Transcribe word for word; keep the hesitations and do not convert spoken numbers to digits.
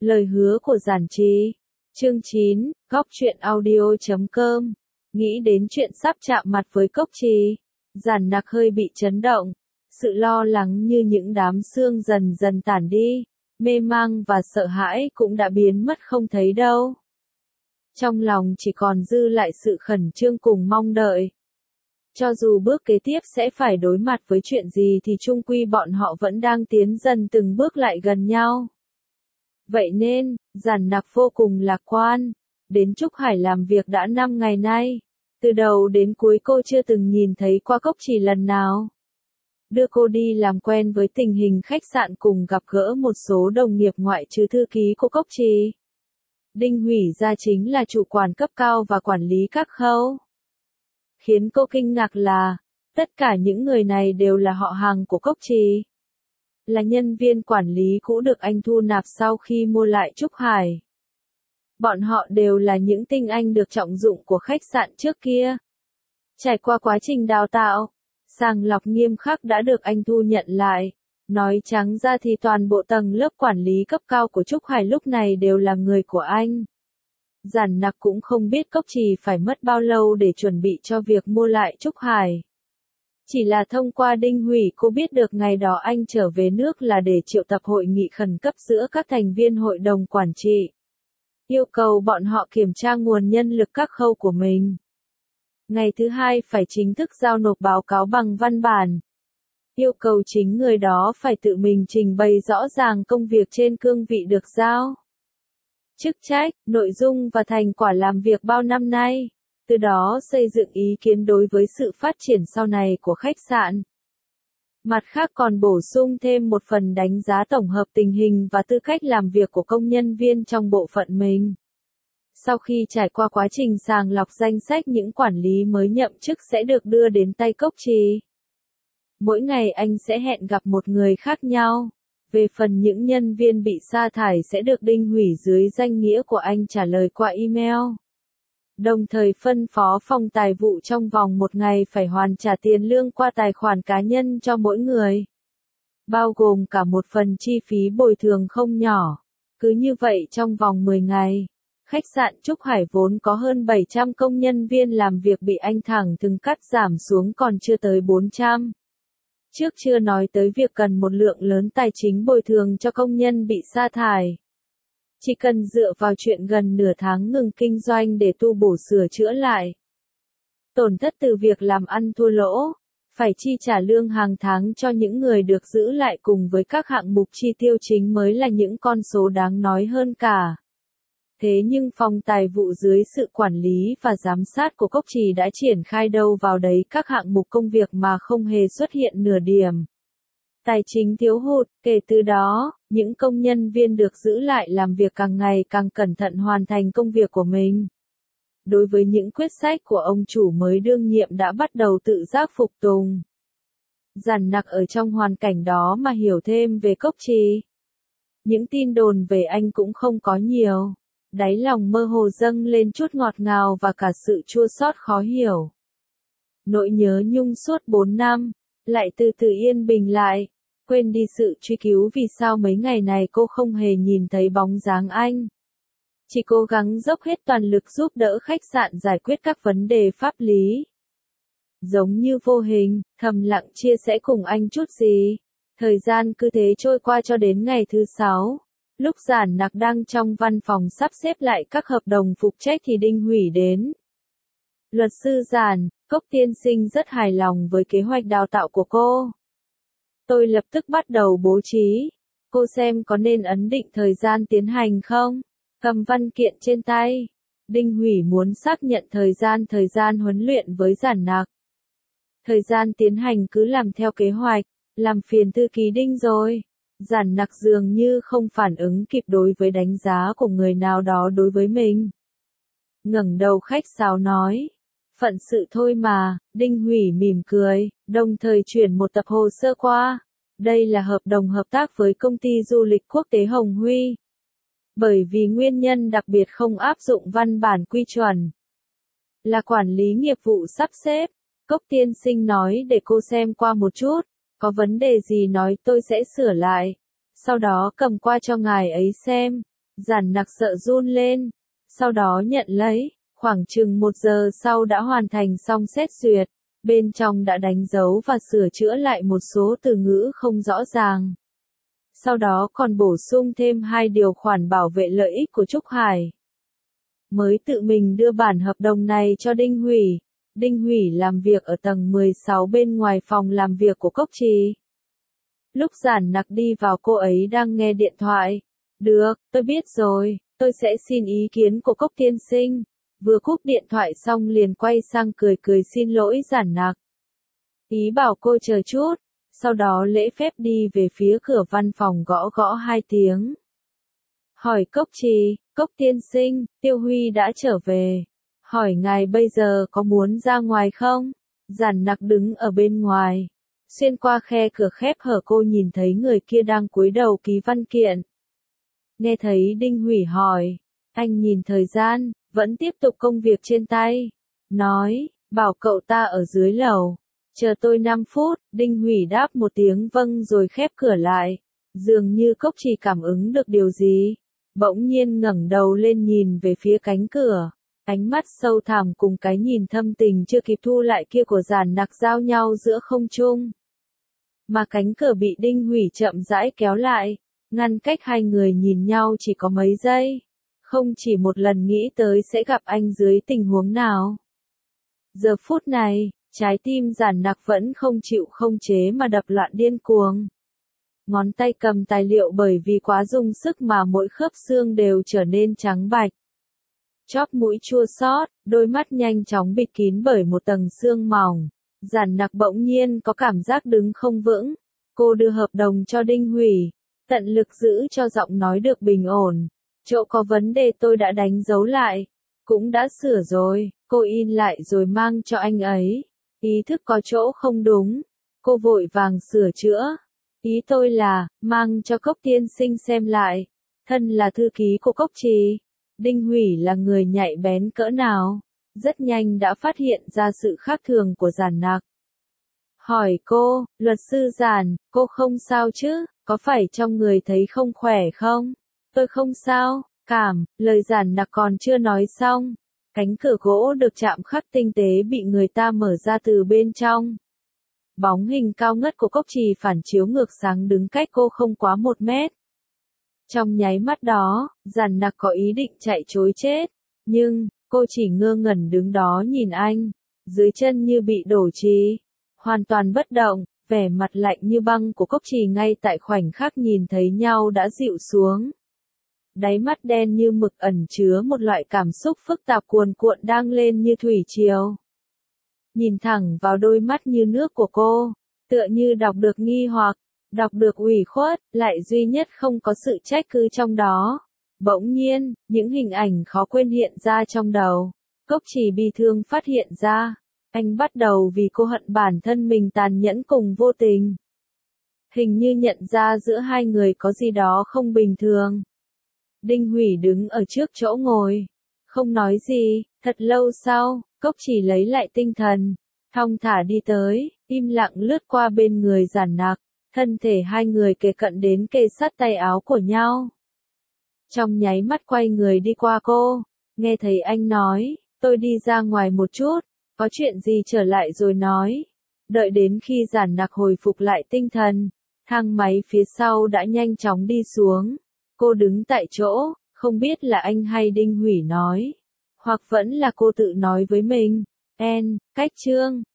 Lời hứa của Giản Trì. Chương chín, góc truyện audio chấm com. Nghĩ đến chuyện sắp chạm mặt với Cốc Trì, Giản Nặc hơi bị chấn động. Sự lo lắng như những đám sương dần dần tản đi, mê mang và sợ hãi cũng đã biến mất không thấy đâu. Trong lòng chỉ còn dư lại sự khẩn trương cùng mong đợi. Cho dù bước kế tiếp sẽ phải đối mặt với chuyện gì thì chung quy bọn họ vẫn đang tiến dần từng bước lại gần nhau. Vậy nên, Giản Nặc vô cùng lạc quan. Đến Trúc Hải làm việc đã năm ngày nay. Từ đầu đến cuối cô chưa từng nhìn thấy qua Cốc Trì lần nào. Đưa cô đi làm quen với tình hình khách sạn cùng gặp gỡ một số đồng nghiệp ngoại trừ thư ký của Cốc Trì. Đinh Hủy ra chính là chủ quản cấp cao và quản lý các khâu. Khiến cô kinh ngạc là, tất cả những người này đều là họ hàng của Cốc Trì. Là nhân viên quản lý cũ được anh thu nạp sau khi mua lại Trúc Hải. Bọn họ đều là những tinh anh được trọng dụng của khách sạn trước kia. Trải qua quá trình đào tạo, sàng lọc nghiêm khắc đã được anh thu nhận lại. Nói trắng ra thì toàn bộ tầng lớp quản lý cấp cao của Trúc Hải lúc này đều là người của anh. Giản Nặc cũng không biết Cốc Trì phải mất bao lâu để chuẩn bị cho việc mua lại Trúc Hải. Chỉ là thông qua Đinh Hủy cô biết được ngày đó anh trở về nước là để triệu tập hội nghị khẩn cấp giữa các thành viên hội đồng quản trị. Yêu cầu bọn họ kiểm tra nguồn nhân lực các khâu của mình. Ngày thứ hai phải chính thức giao nộp báo cáo bằng văn bản. Yêu cầu chính người đó phải tự mình trình bày rõ ràng công việc trên cương vị được giao. Chức trách, nội dung và thành quả làm việc bao năm nay. Từ đó xây dựng ý kiến đối với sự phát triển sau này của khách sạn. Mặt khác còn bổ sung thêm một phần đánh giá tổng hợp tình hình và tư cách làm việc của công nhân viên trong bộ phận mình. Sau khi trải qua quá trình sàng lọc danh sách những quản lý mới nhậm chức sẽ được đưa đến tay Cốc Trì. Mỗi ngày anh sẽ hẹn gặp một người khác nhau. Về phần những nhân viên bị sa thải sẽ được Đinh Hủy dưới danh nghĩa của anh trả lời qua email. Đồng thời phân phó phòng tài vụ trong vòng một ngày phải hoàn trả tiền lương qua tài khoản cá nhân cho mỗi người. Bao gồm cả một phần chi phí bồi thường không nhỏ. Cứ như vậy trong vòng mười ngày, khách sạn Trúc Hải vốn có hơn bảy trăm công nhân viên làm việc bị anh thẳng thừng cắt giảm xuống còn chưa tới bốn trăm. Trước chưa nói tới việc cần một lượng lớn tài chính bồi thường cho công nhân bị sa thải. Chỉ cần dựa vào chuyện gần nửa tháng ngừng kinh doanh để tu bổ sửa chữa lại. Tổn thất từ việc làm ăn thua lỗ, phải chi trả lương hàng tháng cho những người được giữ lại cùng với các hạng mục chi tiêu chính mới là những con số đáng nói hơn cả. Thế nhưng phòng tài vụ dưới sự quản lý và giám sát của Cốc Trì đã triển khai đâu vào đấy các hạng mục công việc mà không hề xuất hiện nửa điểm. Tài chính thiếu hụt, kể từ đó, những công nhân viên được giữ lại làm việc càng ngày càng cẩn thận hoàn thành công việc của mình. Đối với những quyết sách của ông chủ mới đương nhiệm đã bắt đầu tự giác phục tùng. Giản Nặc ở trong hoàn cảnh đó mà hiểu thêm về Cốc Trì. Những tin đồn về anh cũng không có nhiều. Đáy lòng mơ hồ dâng lên chút ngọt ngào và cả sự chua xót khó hiểu. Nỗi nhớ nhung suốt bốn năm, lại từ từ yên bình lại, quên đi sự truy cứu vì sao mấy ngày này cô không hề nhìn thấy bóng dáng anh. Chỉ cố gắng dốc hết toàn lực giúp đỡ khách sạn giải quyết các vấn đề pháp lý. Giống như vô hình, thầm lặng chia sẻ cùng anh chút gì. Thời gian cứ thế trôi qua cho đến ngày thứ sáu. Lúc Giản Nặc đang trong văn phòng sắp xếp lại các hợp đồng phục trách thì Đinh Hủy đến. Luật sư Giản, Cốc tiên sinh rất hài lòng với kế hoạch đào tạo của cô. Tôi lập tức bắt đầu bố trí. Cô xem có nên ấn định thời gian tiến hành không? Cầm văn kiện trên tay. Đinh Hủy muốn xác nhận thời gian thời gian huấn luyện với Giản Nặc. Thời gian tiến hành cứ làm theo kế hoạch, làm phiền thư ký Đinh rồi. Giản Nặc dường như không phản ứng kịp đối với đánh giá của người nào đó đối với mình. Ngẩng đầu khách sáo nói. Phận sự thôi mà, Đinh Hủy mỉm cười, đồng thời chuyển một tập hồ sơ qua. Đây là hợp đồng hợp tác với công ty du lịch quốc tế Hồng Huy. Bởi vì nguyên nhân đặc biệt không áp dụng văn bản quy chuẩn. Là quản lý nghiệp vụ sắp xếp. Cốc tiên sinh nói để cô xem qua một chút. Có vấn đề gì nói tôi sẽ sửa lại. Sau đó cầm qua cho ngài ấy xem. Giản Nặc sợ run lên, sau đó nhận lấy, khoảng chừng một giờ sau đã hoàn thành xong xét duyệt, bên trong đã đánh dấu và sửa chữa lại một số từ ngữ không rõ ràng. Sau đó còn bổ sung thêm hai điều khoản bảo vệ lợi ích của Trúc Hải. Mới tự mình đưa bản hợp đồng này cho Đinh Hủy. Đinh Hủy làm việc ở tầng mười sáu bên ngoài phòng làm việc của Cốc Trì. Lúc Giản Nặc đi vào cô ấy đang nghe điện thoại. Được, tôi biết rồi, tôi sẽ xin ý kiến của Cốc tiên sinh. Vừa cúp điện thoại xong liền quay sang cười cười xin lỗi Giản Nặc. Ý bảo cô chờ chút, sau đó lễ phép đi về phía cửa văn phòng gõ gõ hai tiếng. Hỏi Cốc Trì, Cốc tiên sinh, Tiêu Huy đã trở về. Hỏi ngài bây giờ có muốn ra ngoài không? Giản Nặc đứng ở bên ngoài. Xuyên qua khe cửa khép hở cô nhìn thấy người kia đang cúi đầu ký văn kiện. Nghe thấy Đinh Hủy hỏi, anh nhìn thời gian, vẫn tiếp tục công việc trên tay. Nói, bảo cậu ta ở dưới lầu. Chờ tôi năm phút, Đinh Hủy đáp một tiếng vâng rồi khép cửa lại. Dường như Cốc Trì cảm ứng được điều gì. Bỗng nhiên ngẩng đầu lên nhìn về phía cánh cửa. Ánh mắt sâu thẳm cùng cái nhìn thâm tình chưa kịp thu lại kia của Giản Nặc giao nhau giữa không trung. Mà cánh cửa bị Đinh Hủy chậm rãi kéo lại, ngăn cách hai người nhìn nhau chỉ có mấy giây. Không chỉ một lần nghĩ tới sẽ gặp anh dưới tình huống nào. Giờ phút này, trái tim Giản Nặc vẫn không chịu không chế mà đập loạn điên cuồng. Ngón tay cầm tài liệu bởi vì quá dùng sức mà mỗi khớp xương đều trở nên trắng bạch. Chóp mũi chua xót, đôi mắt nhanh chóng bịt kín bởi một tầng sương mỏng. Giản Nặc bỗng nhiên có cảm giác đứng không vững. Cô đưa hợp đồng cho Đinh Hủy, tận lực giữ cho giọng nói được bình ổn. Chỗ có vấn đề tôi đã đánh dấu lại, cũng đã sửa rồi, cô in lại rồi mang cho anh ấy. Ý thức có chỗ không đúng, cô vội vàng sửa chữa. Ý tôi là, mang cho Cốc tiên sinh xem lại. Thân là thư ký của Cốc Trì. Đinh Hủy là người nhạy bén cỡ nào, rất nhanh đã phát hiện ra sự khác thường của Giản Nặc. Hỏi cô, luật sư Giản, cô không sao chứ, có phải trong người thấy không khỏe không? Tôi không sao, cảm, lời Giản Nặc còn chưa nói xong. Cánh cửa gỗ được chạm khắc tinh tế bị người ta mở ra từ bên trong. Bóng hình cao ngất của Cốc Trì phản chiếu ngược sáng đứng cách cô không quá một mét. Trong nháy mắt đó, Giản Nặc có ý định chạy trối chết, nhưng, cô chỉ ngơ ngẩn đứng đó nhìn anh, dưới chân như bị đổ trì, hoàn toàn bất động, vẻ mặt lạnh như băng của Cốc Trì ngay tại khoảnh khắc nhìn thấy nhau đã dịu xuống. Đáy mắt đen như mực ẩn chứa một loại cảm xúc phức tạp cuồn cuộn đang lên như thủy triều. Nhìn thẳng vào đôi mắt như nước của cô, tựa như đọc được nghi hoặc, đọc được ủy khuất, lại duy nhất không có sự trách cứ trong đó. Bỗng nhiên, những hình ảnh khó quên hiện ra trong đầu. Cốc Trì bi thương phát hiện ra, anh bắt đầu vì cô hận bản thân mình tàn nhẫn cùng vô tình. Hình như nhận ra giữa hai người có gì đó không bình thường. Đinh Hủy đứng ở trước chỗ ngồi, không nói gì, thật lâu sau, Cốc Trì lấy lại tinh thần, thong thả đi tới, im lặng lướt qua bên người Giản Nặc, thân thể hai người kề cận đến kề sát tay áo của nhau. Trong nháy mắt quay người đi qua cô, nghe thấy anh nói, tôi đi ra ngoài một chút, có chuyện gì trở lại rồi nói. Đợi đến khi Giản Nặc hồi phục lại tinh thần, thang máy phía sau đã nhanh chóng đi xuống. Cô đứng tại chỗ, không biết là anh hay Đinh Hủy nói, hoặc vẫn là cô tự nói với mình. En, cách chương.